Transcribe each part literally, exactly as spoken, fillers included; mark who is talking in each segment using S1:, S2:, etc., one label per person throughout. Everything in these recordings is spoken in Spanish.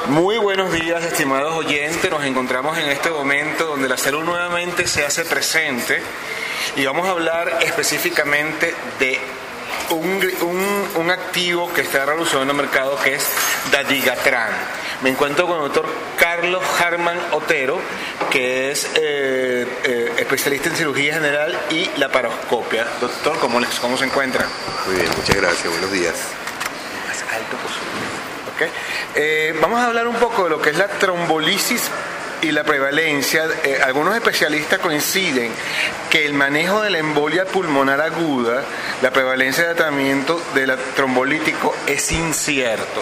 S1: Muy buenos días, estimados oyentes. Nos encontramos en este momento donde la salud nuevamente se hace presente y vamos a hablar específicamente de un, un, un activo que está revolucionando el mercado, que es Dabigatran. Me encuentro con el doctor Carlos Harman Otero, que es eh, eh, especialista en cirugía general y laparoscopia. Doctor, ¿cómo, les, cómo se encuentra?
S2: Muy bien, muchas gracias. Buenos días.
S1: Lo más alto posible. Okay. Eh, vamos a hablar un poco de lo que es la trombolisis y la prevalencia. Eh, algunos especialistas coinciden que el manejo de la embolia pulmonar aguda, la prevalencia de tratamiento del trombolítico es incierto,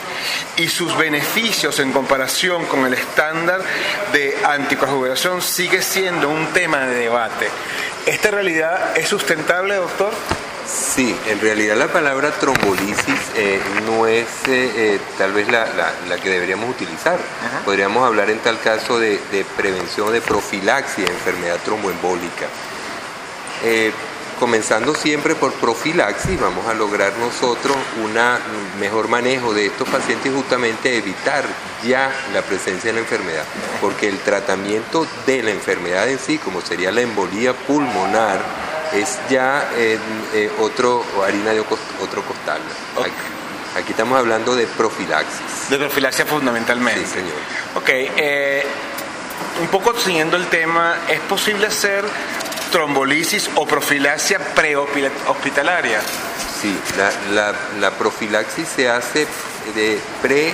S1: y sus beneficios en comparación con el estándar de anticoagulación sigue siendo un tema de debate. ¿Esta realidad es sustentable, doctor?
S2: Sí, en realidad la palabra trombolisis eh, no es eh, eh, tal vez la, la, la que deberíamos utilizar. Ajá. Podríamos hablar en tal caso de, de prevención, de profilaxia de enfermedad tromboembólica. Eh, comenzando siempre por profilaxis, vamos a lograr nosotros un mejor manejo de estos pacientes, justamente evitar ya la presencia de la enfermedad, porque el tratamiento de la enfermedad en sí, como sería la embolía pulmonar, es ya eh, eh, otro harina de otro costal. Okay. Aquí, aquí estamos hablando de profilaxis.
S1: De profilaxia fundamentalmente.
S2: Sí, señor.
S1: Ok, eh, un poco siguiendo el tema, ¿es posible hacer trombolisis o profilaxia prehospitalaria?
S2: Sí, la, la, la profilaxis se hace de pre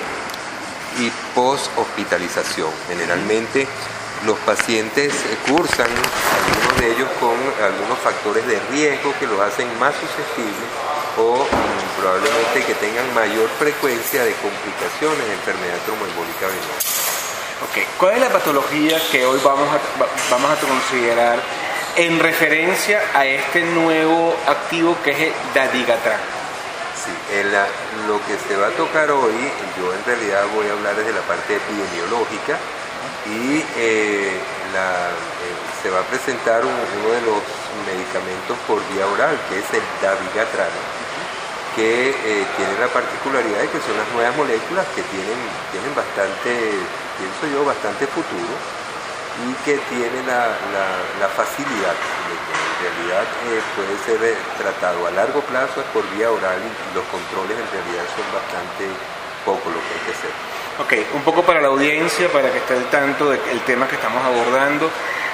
S2: y post hospitalización. Generalmente los pacientes cursan, algunos de ellos con algunos factores de riesgo que los hacen más susceptibles o um, probablemente que tengan mayor frecuencia de complicaciones de enfermedad tromboembólica venosa.
S1: Okay. ¿Cuál es la patología que hoy vamos a, vamos a considerar en referencia a este nuevo activo que es el Dabigatran?
S2: Sí, en la, lo que se va a tocar hoy, yo en realidad voy a hablar desde la parte epidemiológica, y eh, la, eh, se va a presentar un, uno de los medicamentos por vía oral, que es el Dabigatran, que eh, tiene la particularidad de que son las nuevas moléculas que tienen, tienen bastante, pienso yo, bastante futuro, y que tienen la, la, la facilidad de que en realidad eh, puede ser tratado a largo plazo por vía oral, y los controles en realidad son bastante poco lo que hay que hacer.
S1: Ok, un poco para la audiencia, para que esté al tanto del tema que estamos abordando,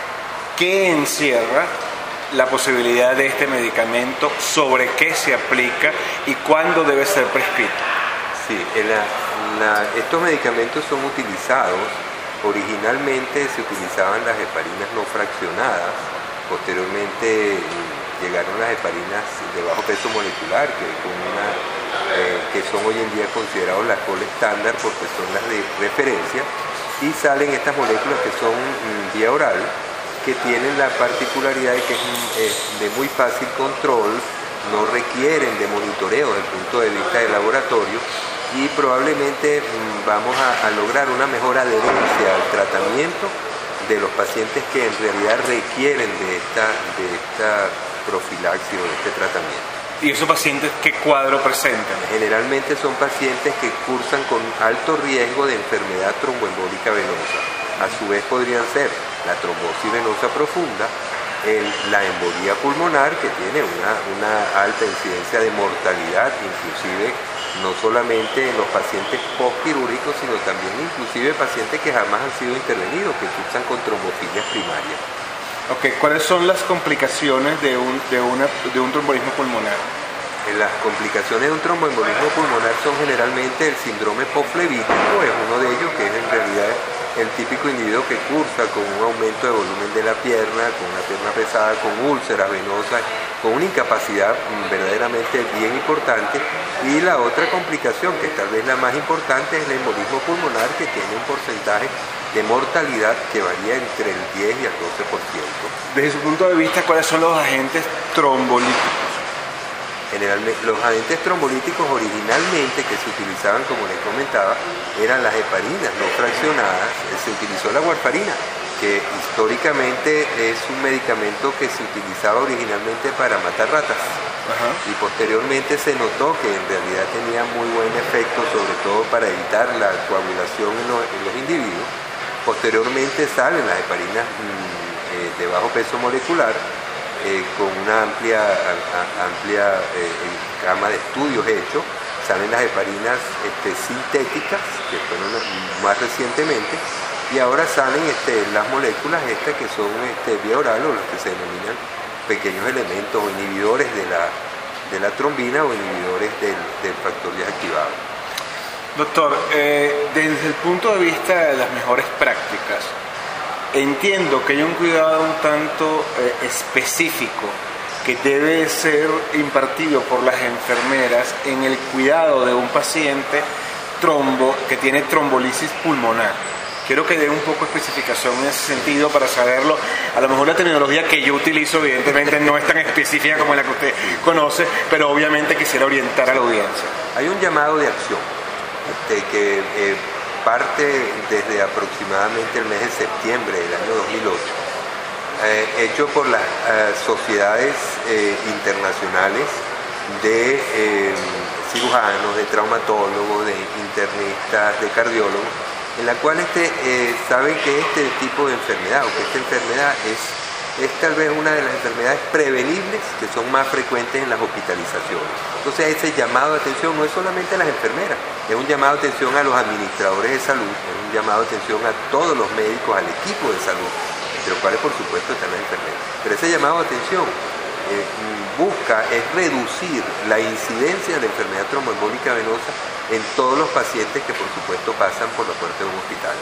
S1: ¿qué encierra la posibilidad de este medicamento, sobre qué se aplica y cuándo debe ser prescrito?
S2: Sí, la, la, estos medicamentos son utilizados, originalmente se utilizaban las heparinas no fraccionadas, posteriormente llegaron las heparinas de bajo peso molecular, que con una Eh, que son hoy en día considerados la cola estándar porque son las de referencia, y salen estas moléculas que son mm, vía oral, que tienen la particularidad de que es eh, de muy fácil control, no requieren de monitoreo desde el punto de vista del laboratorio, y probablemente mm, vamos a, a lograr una mejor adherencia al tratamiento de los pacientes que en realidad requieren de esta, de esta profilaxis o de este tratamiento.
S1: ¿Y esos pacientes qué cuadro presentan?
S2: Generalmente son pacientes que cursan con alto riesgo de enfermedad tromboembólica venosa. A su vez podrían ser la trombosis venosa profunda, el, la embolía pulmonar, que tiene una, una alta incidencia de mortalidad, inclusive no solamente en los pacientes postquirúrgicos, sino también inclusive pacientes que jamás han sido intervenidos, que cursan con trombofilias primarias.
S1: Okay. ¿Cuáles son las complicaciones de un, de una, de un tromboembolismo pulmonar?
S2: Las complicaciones de un tromboembolismo pulmonar son generalmente el síndrome postflevítico, es uno de ellos, que es en realidad el típico individuo que cursa con un aumento de volumen de la pierna, con una pierna pesada, con úlceras venosas, con una incapacidad verdaderamente bien importante. Y la otra complicación, que tal vez la más importante, es el embolismo pulmonar, que tiene un porcentaje de mortalidad que varía entre el diez y el doce por ciento.
S1: Desde su punto de vista, ¿cuáles son los agentes trombolíticos?
S2: Generalmente, los agentes trombolíticos originalmente que se utilizaban, como les comentaba, eran las heparinas no fraccionadas. Se utilizó la warfarina, que históricamente es un medicamento que se utilizaba originalmente para matar ratas.
S1: Ajá.
S2: Y posteriormente se notó que en realidad tenía muy buen efecto, sobre todo para evitar la coagulación en los, en los individuos. Posteriormente salen las heparinas mmm, eh, de bajo peso molecular, eh, con una amplia, a, a, amplia eh, gama de estudios hechos. Salen las heparinas este, sintéticas, que fueron más recientemente, y ahora salen este, las moléculas estas que son este, vía oral, o los que se denominan pequeños elementos o inhibidores de la, de la trombina o inhibidores del, del factor diez activado.
S1: Doctor, eh, desde el punto de vista de las mejores prácticas, entiendo que hay un cuidado un tanto eh, específico que debe ser impartido por las enfermeras en el cuidado de un paciente trombo que tiene trombolisis pulmonar. Quiero que dé un poco de especificación en ese sentido para saberlo. A lo mejor la terminología que yo utilizo evidentemente no es tan específica como la que usted conoce, pero obviamente quisiera orientar a la audiencia.
S2: Hay un llamado de acción este, que eh, parte desde aproximadamente el mes de septiembre del año dos mil ocho, eh, hecho por las eh, sociedades eh, internacionales de eh, cirujanos, de traumatólogos, de internistas, de cardiólogos, en la cual este, eh, saben que este tipo de enfermedad, o que esta enfermedad es, es tal vez una de las enfermedades prevenibles que son más frecuentes en las hospitalizaciones. Entonces ese llamado de atención no es solamente a las enfermeras, es un llamado de atención a los administradores de salud, es un llamado de atención a todos los médicos, al equipo de salud, entre los cuales por supuesto están las enfermeras. Pero ese llamado de atención eh, busca es reducir la incidencia de la enfermedad tromboembólica venosa en todos los pacientes que por supuesto pasan por la puerta de un hospital.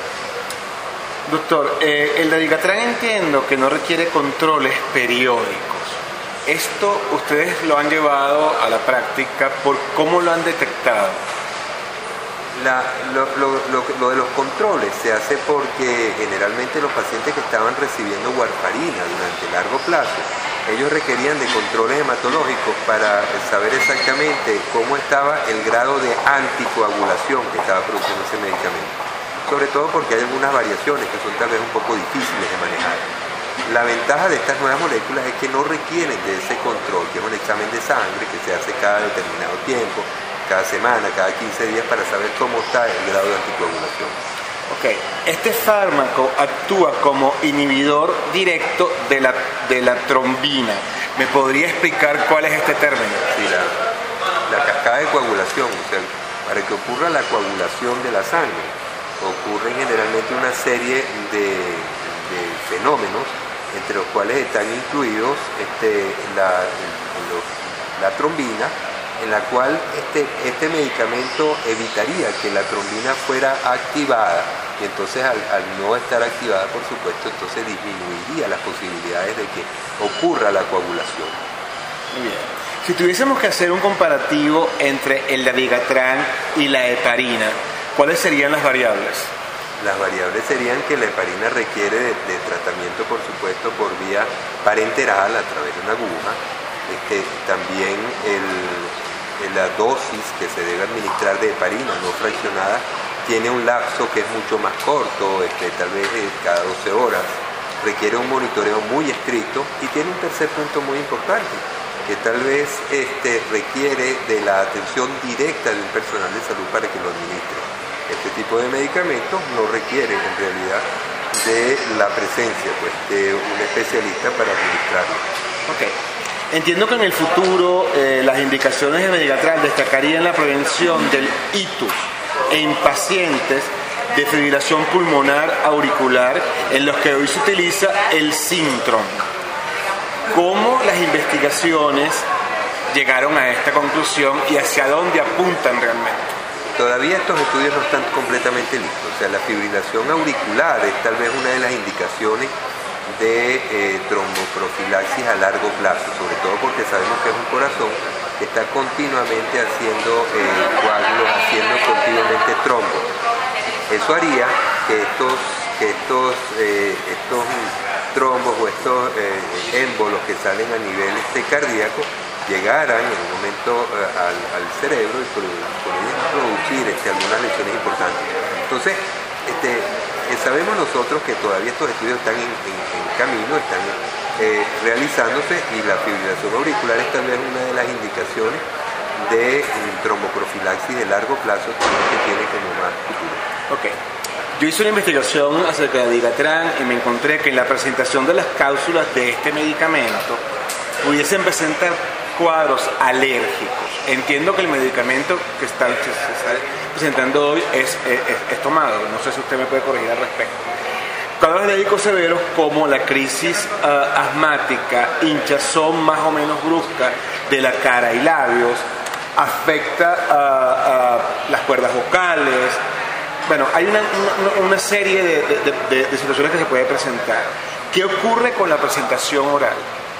S1: Doctor, eh, el Dabigatran entiendo que no requiere controles periódicos. Esto ustedes lo han llevado a la práctica, ¿por cómo lo han detectado?
S2: La, lo, lo, lo, lo de los controles se hace porque generalmente los pacientes que estaban recibiendo warfarina durante largo plazo, ellos requerían de controles hematológicos para saber exactamente cómo estaba el grado de anticoagulación que estaba produciendo ese medicamento. Sobre todo porque hay algunas variaciones que son tal vez un poco difíciles de manejar. La ventaja de estas nuevas moléculas es que no requieren de ese control, que es un examen de sangre que se hace cada determinado tiempo, cada semana, cada quince días, para saber cómo está el grado de anticoagulación.
S1: Ok, este fármaco actúa como inhibidor directo de la, de la trombina. ¿Me podría explicar cuál es este término?
S2: Sí, la, la cascada de coagulación, o sea, para que ocurra la coagulación de la sangre, ocurren generalmente una serie de, de fenómenos, entre los cuales están incluidos este, la, los, la trombina, en la cual este, este medicamento evitaría que la trombina fuera activada, y entonces al, al no estar activada, por supuesto, entonces disminuiría las posibilidades de que ocurra la coagulación.
S1: Muy bien. Si tuviésemos que hacer un comparativo entre el Dabigatran y la heparina, ¿cuáles serían las variables?
S2: Las variables serían que la heparina requiere de, de tratamiento, por supuesto, por vía parenteral a través de una aguja. Este, también el, la dosis que se debe administrar de heparina no fraccionada tiene un lapso que es mucho más corto, este, tal vez cada doce horas. Requiere un monitoreo muy estricto y tiene un tercer punto muy importante, que tal vez este, requiere de la atención directa de un personal de salud para que lo administre. Este tipo de medicamentos no requiere en realidad de la presencia pues, de un especialista para administrarlo.
S1: Okay. Entiendo que en el futuro eh, las indicaciones de Dabigatran destacarían la prevención del ictus en pacientes de fibrilación pulmonar auricular en los que hoy se utiliza el Sintrom. ¿Cómo las investigaciones llegaron a esta conclusión y hacia dónde apuntan realmente?
S2: Todavía estos estudios no están completamente listos. O sea, la fibrilación auricular es tal vez una de las indicaciones de eh, tromboprofilaxis a largo plazo, sobre todo porque sabemos que es un corazón que está continuamente haciendo eh, coágulos, haciendo continuamente trombos. Eso haría que estos, que estos, eh, estos trombos o estos eh, émbolos que salen a nivel este, cardíaco llegaran en un momento eh, al, al cerebro y podrían producir este, algunas lesiones importantes. Entonces, este, eh, sabemos nosotros que todavía estos estudios están en, en, en camino, están eh, realizándose, y la fibrilación auricular es también una de las indicaciones de mm, tromboprofilaxis de largo plazo que tiene como más futuro.
S1: Ok. Yo hice una investigación acerca de Digatran y me encontré que en la presentación de las cápsulas de este medicamento pudiesen presentar cuadros alérgicos. Entiendo que el medicamento que está, se está presentando hoy es, es, es tomado. No sé si usted me puede corregir al respecto. Cuadros alérgicos severos como la crisis uh, asmática, hinchazón más o menos brusca de la cara y labios, afecta uh, uh, las cuerdas vocales. Bueno, hay una, una, una serie de, de, de, de situaciones que se puede presentar. ¿Qué ocurre con la presentación oral?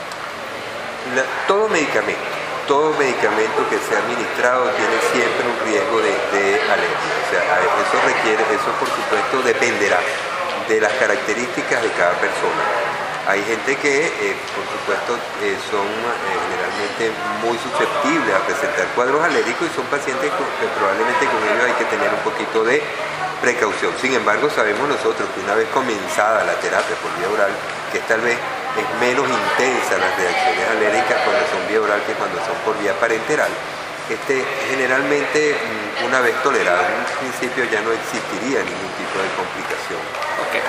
S2: La, todo medicamento, todo medicamento que sea administrado tiene siempre un riesgo de, de alergia. O sea, eso requiere, eso por supuesto dependerá de las características de cada persona. Hay gente que, eh, por supuesto, eh, son eh, generalmente muy susceptibles a presentar cuadros alérgicos y son pacientes con, que probablemente con ellos hay que tener un poquito de precaución. Sin embargo, sabemos nosotros que una vez comenzada la terapia por vía oral, que tal vez es menos intensa las reacciones alérgicas cuando son vía oral que cuando son por vía parenteral, este, generalmente una vez tolerado, en un principio ya no existiría ningún tipo de complicación.
S1: Okay.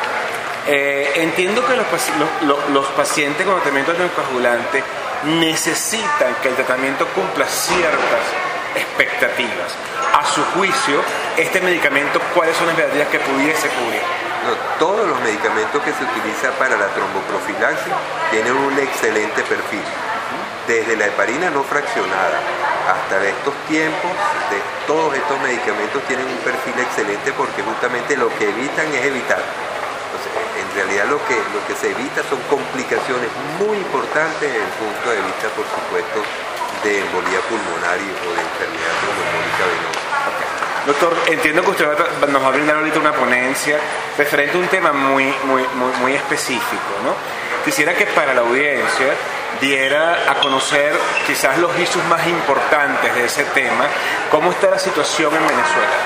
S1: Eh, entiendo que los, los, los pacientes con tratamiento anticoagulante necesitan que el tratamiento cumpla ciertas expectativas. A su juicio, este medicamento, ¿cuáles son las expectativas que pudiese cubrir?
S2: No, todos los medicamentos que se utilizan para la tromboprofilaxis tienen un excelente perfil. Desde la heparina no fraccionada hasta estos tiempos, de todos estos medicamentos tienen un perfil excelente porque justamente lo que evitan es evitar. Entonces, en realidad lo que, lo que se evita son complicaciones muy importantes desde el punto de vista, por supuesto, de embolía pulmonar o de enfermedad tromboembólica venosa.
S1: Doctor, entiendo que usted va a, nos va a brindar ahorita una ponencia referente a un tema muy, muy, muy, muy específico, ¿no? Quisiera que para la audiencia diera a conocer quizás los issues más importantes de ese tema, cómo está la situación en Venezuela.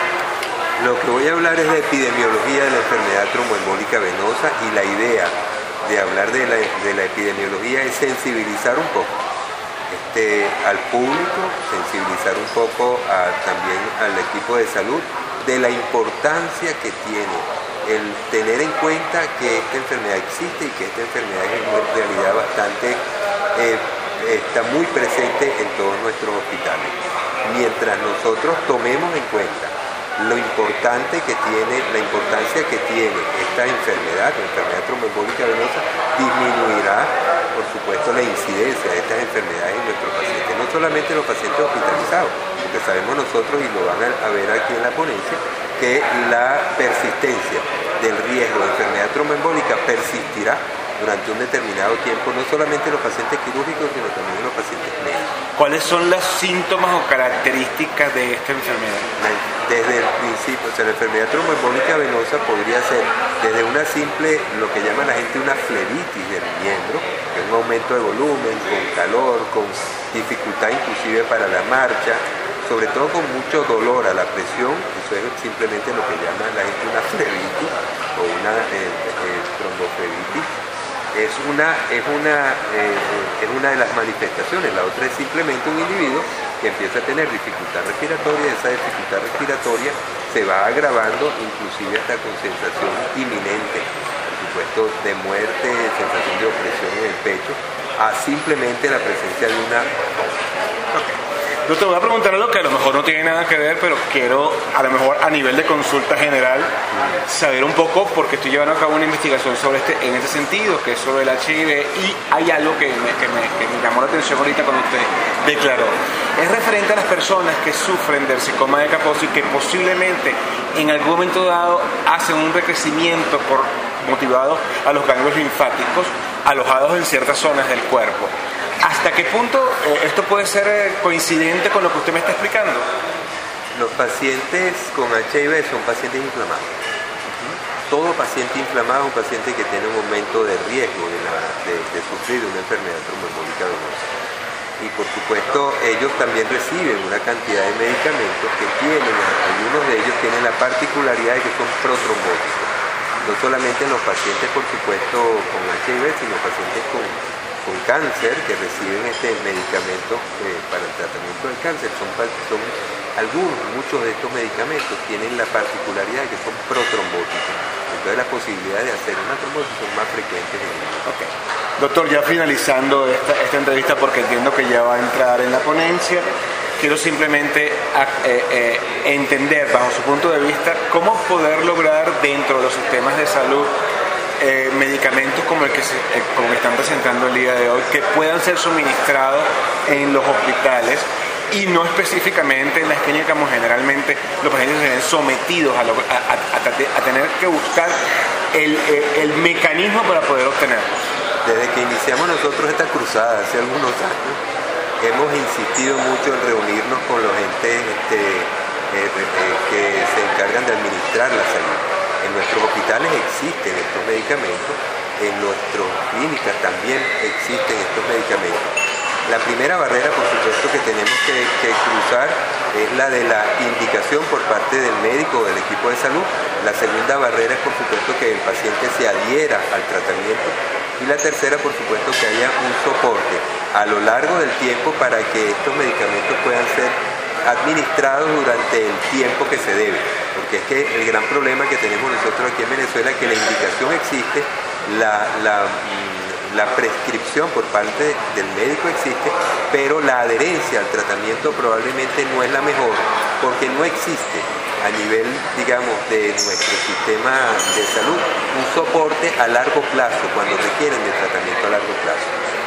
S2: Lo que voy a hablar es de epidemiología de la enfermedad tromboembólica venosa, y la idea de hablar de la, de la epidemiología es sensibilizar un poco este, al público, sensibilizar un poco a, también al equipo de salud de la importancia que tiene el tener en cuenta que esta enfermedad existe y que esta enfermedad es en realidad bastante, eh, está muy presente en todos nuestros hospitales. Mientras nosotros tomemos en cuenta lo importante que tiene, la importancia que tiene esta enfermedad, la enfermedad tromboembólica venosa, disminuirá, por supuesto, la incidencia de estas enfermedades en nuestros pacientes, no solamente los pacientes hospitalizados, porque sabemos nosotros, y lo van a ver aquí en la ponencia, que la persistencia del riesgo de enfermedad tromboembólica persistirá durante un determinado tiempo, no solamente en los pacientes quirúrgicos, sino también en los pacientes médicos.
S1: ¿Cuáles son los síntomas o características de esta enfermedad?
S2: Desde el principio, o sea, la enfermedad tromboembólica venosa podría ser desde una simple, lo que llama la gente una flebitis del miembro, que es un aumento de volumen, con calor, con dificultad inclusive para la marcha, sobre todo con mucho dolor a la presión. Eso es simplemente lo que llama la gente una flebitis o una eh, eh, tromboflebitis. Es una, es, una, eh, es una de las manifestaciones. La otra es simplemente un individuo que empieza a tener dificultad respiratoria. Esa dificultad respiratoria se va agravando inclusive hasta con sensación inminente, por supuesto, de muerte, sensación de opresión en el pecho, a simplemente la presencia de una...
S1: Yo te voy a preguntar algo que a lo mejor no tiene nada que ver, pero quiero, a lo mejor a nivel de consulta general, saber un poco, porque estoy llevando a cabo una investigación sobre este, en este sentido, que es sobre el H I V, y hay algo que me, que, me, que me llamó la atención ahorita cuando usted declaró. Es referente a las personas que sufren del sarcoma de Kaposi, que posiblemente en algún momento dado hacen un recrecimiento por, motivado a los ganglios linfáticos alojados en ciertas zonas del cuerpo. ¿Hasta qué punto eh, esto puede ser eh, coincidente con lo que usted me está explicando?
S2: Los pacientes con H I V son pacientes inflamados. Todo paciente inflamado es un paciente que tiene un aumento de riesgo de, la, de, de sufrir una enfermedad tromboembólica venosa. Y por supuesto ellos también reciben una cantidad de medicamentos que tienen, algunos de ellos tienen la particularidad de que son protrombóticos. no solamente en los pacientes, por supuesto, con H I V, sino pacientes con, con cáncer que reciben este medicamento eh, para el tratamiento del cáncer. Son, son algunos, muchos de estos medicamentos tienen la particularidad de que son protrombóticos. Entonces las posibilidades de hacer una trombosis son más frecuentes en ellos.
S1: Okay. Doctor, ya finalizando esta, esta entrevista, porque entiendo que ya va a entrar en la ponencia, quiero simplemente eh, eh, entender, bajo su punto de vista, cómo poder lograr dentro de los sistemas de salud eh, medicamentos como el, que se, eh, como que están presentando el día de hoy, que puedan ser suministrados en los hospitales y no específicamente en las clínicas, como generalmente los pacientes se ven sometidos a, lo, a, a, a, a tener que buscar el, el, el mecanismo para poder obtenerlos.
S2: Desde que iniciamos nosotros esta cruzada hace algunos años, hemos insistido mucho en reunirnos con los entes este, eh, eh, que se encargan de administrar la salud. En nuestros hospitales existen estos medicamentos, en nuestras clínicas también existen estos medicamentos. La primera barrera, por supuesto, que tenemos que, que cruzar es la de la indicación por parte del médico o del equipo de salud. La segunda barrera es, por supuesto, que el paciente se adhiera al tratamiento. Y la tercera, por supuesto, que haya un soporte a lo largo del tiempo para que estos medicamentos puedan ser administrados durante el tiempo que se debe. Porque es que el gran problema que tenemos nosotros aquí en Venezuela es que la indicación existe, la... la La prescripción por parte del médico existe, pero la adherencia al tratamiento probablemente no es la mejor, porque no existe a nivel, digamos, de nuestro sistema de salud un soporte a largo plazo cuando requieren de tratamiento a largo plazo.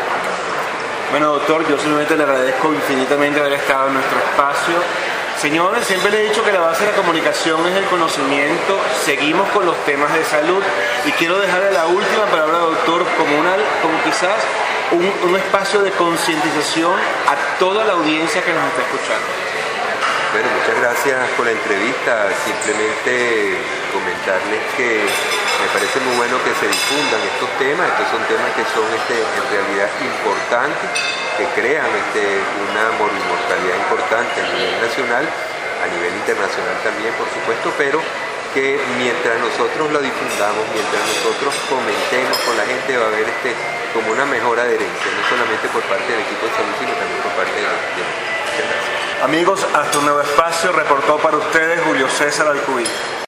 S1: Bueno, doctor, yo simplemente le agradezco infinitamente haber estado en nuestro espacio. Señores, siempre les he dicho que la base de la comunicación es el conocimiento. Seguimos con los temas de salud y quiero dejarle la última palabra, doctor, como, una, como quizás un, un espacio de concientización a toda la audiencia que nos está escuchando.
S2: Bueno, muchas gracias por la entrevista. Simplemente comentarles que me parece muy bueno que se difundan estos temas. Estos son temas que son este, en realidad importantes, que crean este, una mortalidad importante a nivel nacional, a nivel internacional también, por supuesto, pero que mientras nosotros lo difundamos, mientras nosotros comentemos con la gente, va a haber este, como una mejor adherencia, no solamente por parte del equipo de salud, sino también por parte de la gente. Muchas gracias.
S1: Amigos, hasta un nuevo espacio, reportó para ustedes Julio César Alcuí.